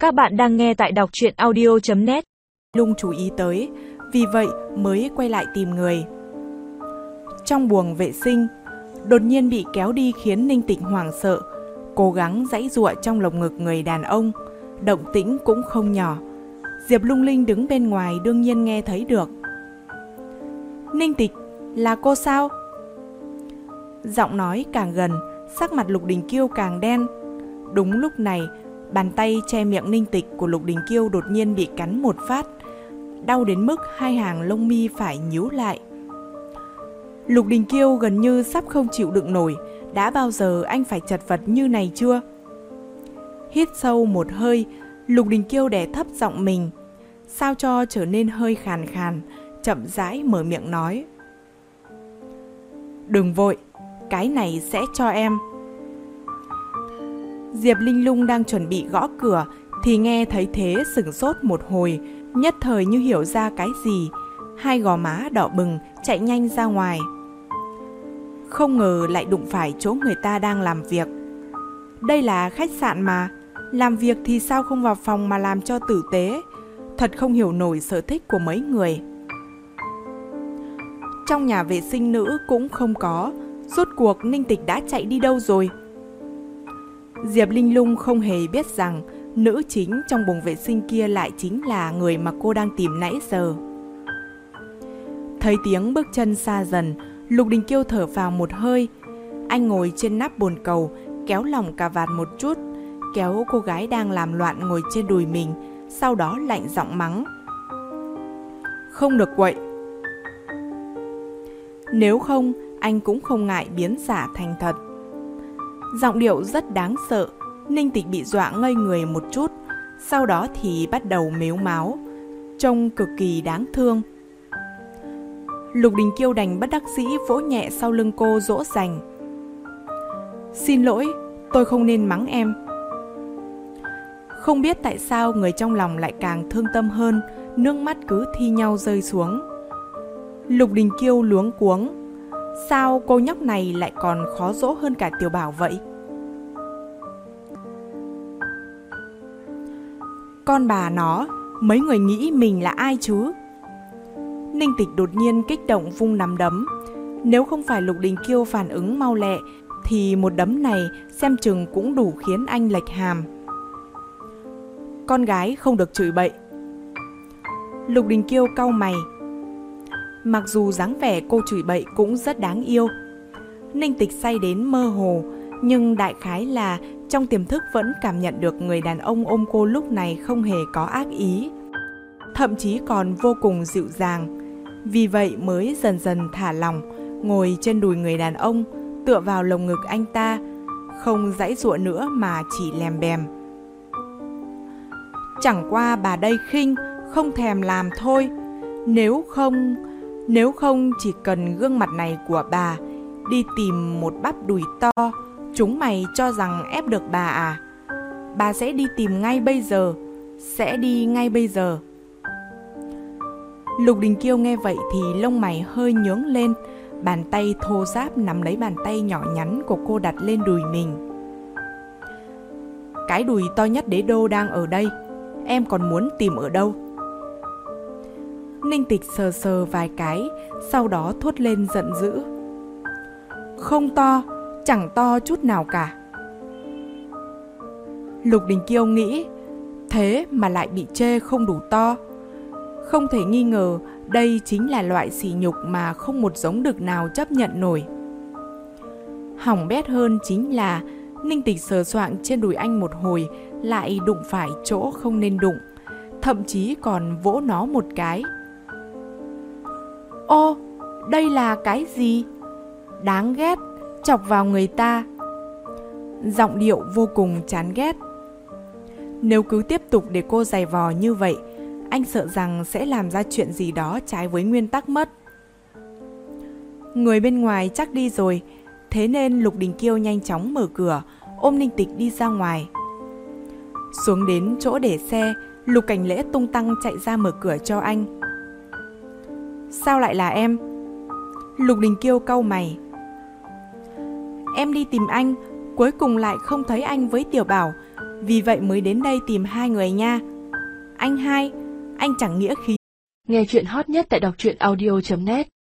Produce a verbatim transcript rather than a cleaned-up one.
Các bạn đang nghe tại đọc truyện audio chấm net. Lung chú ý tới, vì vậy mới quay lại tìm người. Trong buồng vệ sinh, đột nhiên bị kéo đi khiến Ninh Tịch hoảng sợ, cố gắng giãy giụa trong lồng ngực người đàn ông, động tĩnh cũng không nhỏ. Diệp Lung Linh đứng bên ngoài đương nhiên nghe thấy được. Ninh Tịch, là cô sao? Giọng nói càng gần, sắc mặt Lục Đình Kiêu càng đen. Đúng lúc này, bàn tay che miệng Ninh Tịch của Lục Đình Kiêu đột nhiên bị cắn một phát, đau đến mức hai hàng lông mi phải nhíu lại. Lục Đình Kiêu gần như sắp không chịu đựng nổi. Đã bao giờ anh phải chật vật như này chưa? Hít sâu một hơi, Lục Đình Kiêu đè thấp giọng mình, sao cho trở nên hơi khàn khàn, chậm rãi mở miệng nói. Đừng vội, cái này sẽ cho em. Diệp Linh Lung đang chuẩn bị gõ cửa thì nghe thấy thế sửng sốt một hồi, nhất thời như hiểu ra cái gì, hai gò má đỏ bừng chạy nhanh ra ngoài. Không ngờ lại đụng phải chỗ người ta đang làm việc. Đây là khách sạn mà, làm việc thì sao không vào phòng mà làm cho tử tế. Thật không hiểu nổi sở thích của mấy người. Trong nhà vệ sinh nữ cũng không có, rốt cuộc Ninh Tịch đã chạy đi đâu rồi? Diệp Linh Lung không hề biết rằng nữ chính trong buồng vệ sinh kia lại chính là người mà cô đang tìm nãy giờ. Thấy tiếng bước chân xa dần, Lục Đình Kiêu thở phào một hơi. Anh ngồi trên nắp bồn cầu, kéo lỏng cà vạt một chút, kéo cô gái đang làm loạn ngồi trên đùi mình, sau đó lạnh giọng mắng. Không được quậy. Nếu không, anh cũng không ngại biến giả thành thật. Giọng điệu rất đáng sợ, Ninh Tịch bị dọa ngây người một chút, sau đó thì bắt đầu mếu máo, trông cực kỳ đáng thương. Lục Đình Kiêu đành bất đắc dĩ vỗ nhẹ sau lưng cô dỗ dành. Xin lỗi, tôi không nên mắng em. Không biết tại sao người trong lòng lại càng thương tâm hơn, nước mắt cứ thi nhau rơi xuống. Lục Đình Kiêu luống cuống. Sao cô nhóc này lại còn khó dỗ hơn cả Tiểu Bảo vậy? Con bà nó, mấy người nghĩ mình là ai chứ? Ninh Tịch đột nhiên kích động vung nắm đấm. Nếu không phải Lục Đình Kiêu phản ứng mau lẹ thì một đấm này xem chừng cũng đủ khiến anh lệch hàm. Con gái không được chửi bậy. Lục Đình Kiêu cau mày. Mặc dù dáng vẻ cô chửi bậy cũng rất đáng yêu. Ninh Tịch say đến mơ hồ, nhưng đại khái là trong tiềm thức vẫn cảm nhận được người đàn ông ôm cô lúc này không hề có ác ý, thậm chí còn vô cùng dịu dàng. Vì vậy mới dần dần thả lỏng, ngồi trên đùi người đàn ông, tựa vào lồng ngực anh ta, không giãy giụa nữa mà chỉ lèm bèm. Chẳng qua bà đây khinh, không thèm làm thôi. Nếu không, nếu không chỉ cần gương mặt này của bà, đi tìm một bắp đùi to, chúng mày cho rằng ép được bà à? Bà sẽ đi tìm ngay bây giờ, sẽ đi ngay bây giờ. Lục Đình Kiêu nghe vậy thì lông mày hơi nhướng lên, bàn tay thô ráp nắm lấy bàn tay nhỏ nhắn của cô đặt lên đùi mình. Cái đùi to nhất đế đô đang ở đây, em còn muốn tìm ở đâu? Ninh Tịch sờ sờ vài cái, sau đó thốt lên giận dữ. Không to, chẳng to chút nào cả. Lục Đình Kiêu nghĩ, thế mà lại bị chê không đủ to. Không thể nghi ngờ đây chính là loại sỉ nhục mà không một giống đực nào chấp nhận nổi. Hỏng bét hơn chính là Ninh Tịch sờ soạng trên đùi anh một hồi lại đụng phải chỗ không nên đụng, thậm chí còn vỗ nó một cái. Ô, đây là cái gì? Đáng ghét, chọc vào người ta. Giọng điệu vô cùng chán ghét. Nếu cứ tiếp tục để cô giày vò như vậy, anh sợ rằng sẽ làm ra chuyện gì đó trái với nguyên tắc mất. Người bên ngoài chắc đi rồi, thế nên Lục Đình Kiêu nhanh chóng mở cửa, ôm Ninh Tịch đi ra ngoài. Xuống đến chỗ để xe, Lục Cảnh Lễ tung tăng chạy ra mở cửa cho anh. Sao lại là em? Lục Đình Kiêu cau mày. Em đi tìm anh, cuối cùng lại không thấy anh với Tiểu Bảo. vì vậy mới đến đây tìm hai người nha. Anh hai, anh chẳng nghĩa khí. Nghe chuyện hot nhất tại đọc truyện audio chấm net.